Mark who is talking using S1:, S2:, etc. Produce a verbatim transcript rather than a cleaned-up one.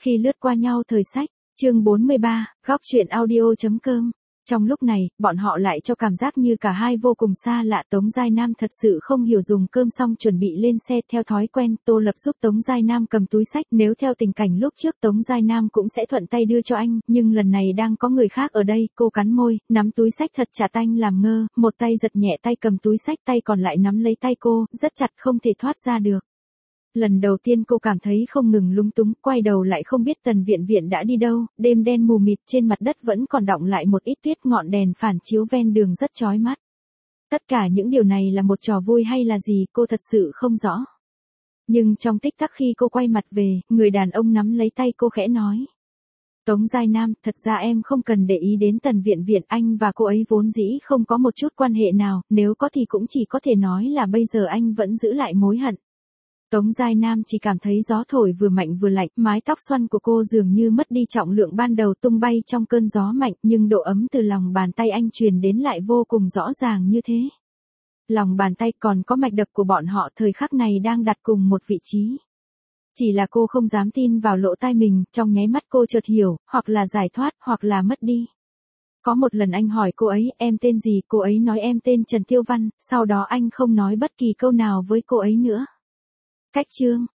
S1: Khi lướt qua nhau thời sách, chương bốn mươi ba, góc truyện audio chấm com. Trong lúc này, bọn họ lại cho cảm giác như cả hai vô cùng xa lạ. Tống Giai Nam thật sự không hiểu, dùng cơm xong chuẩn bị lên xe theo thói quen, Tô Lập giúp Tống Giai Nam cầm túi xách. Nếu theo tình cảnh lúc trước Tống Giai Nam cũng sẽ thuận tay đưa cho anh, nhưng lần này đang có người khác ở đây, cô cắn môi, nắm túi xách thật chặt. Anh làm ngơ, một tay giật nhẹ tay cầm túi xách, tay còn lại nắm lấy tay cô, rất chặt không thể thoát ra được. Lần đầu tiên cô cảm thấy không ngừng lung túng, quay đầu lại không biết Tần Viện Viện đã đi đâu. Đêm đen mù mịt, trên mặt đất vẫn còn đọng lại một ít tuyết, ngọn đèn phản chiếu ven đường rất chói mắt. Tất cả những điều này là một trò vui hay là gì, cô thật sự không rõ. Nhưng trong tích tắc khi cô quay mặt về, người đàn ông nắm lấy tay cô khẽ nói: Tống Giai Nam, thật ra em không cần để ý đến Tần Viện Viện, anh và cô ấy vốn dĩ không có một chút quan hệ nào, nếu có thì cũng chỉ có thể nói là bây giờ anh vẫn giữ lại mối hận. Tống Giai Nam chỉ cảm thấy gió thổi vừa mạnh vừa lạnh, mái tóc xoăn của cô dường như mất đi trọng lượng ban đầu, tung bay trong cơn gió mạnh, nhưng độ ấm từ lòng bàn tay anh truyền đến lại vô cùng rõ ràng như thế. Lòng bàn tay còn có mạch đập của bọn họ thời khắc này đang đặt cùng một vị trí. Chỉ là cô không dám tin vào lỗ tai mình, trong nháy mắt cô chợt hiểu, hoặc là giải thoát, hoặc là mất đi. Có một lần anh hỏi cô ấy, em tên gì, cô ấy nói em tên Trần Tiêu Văn, sau đó anh không nói bất kỳ câu nào với cô ấy nữa. Cách chương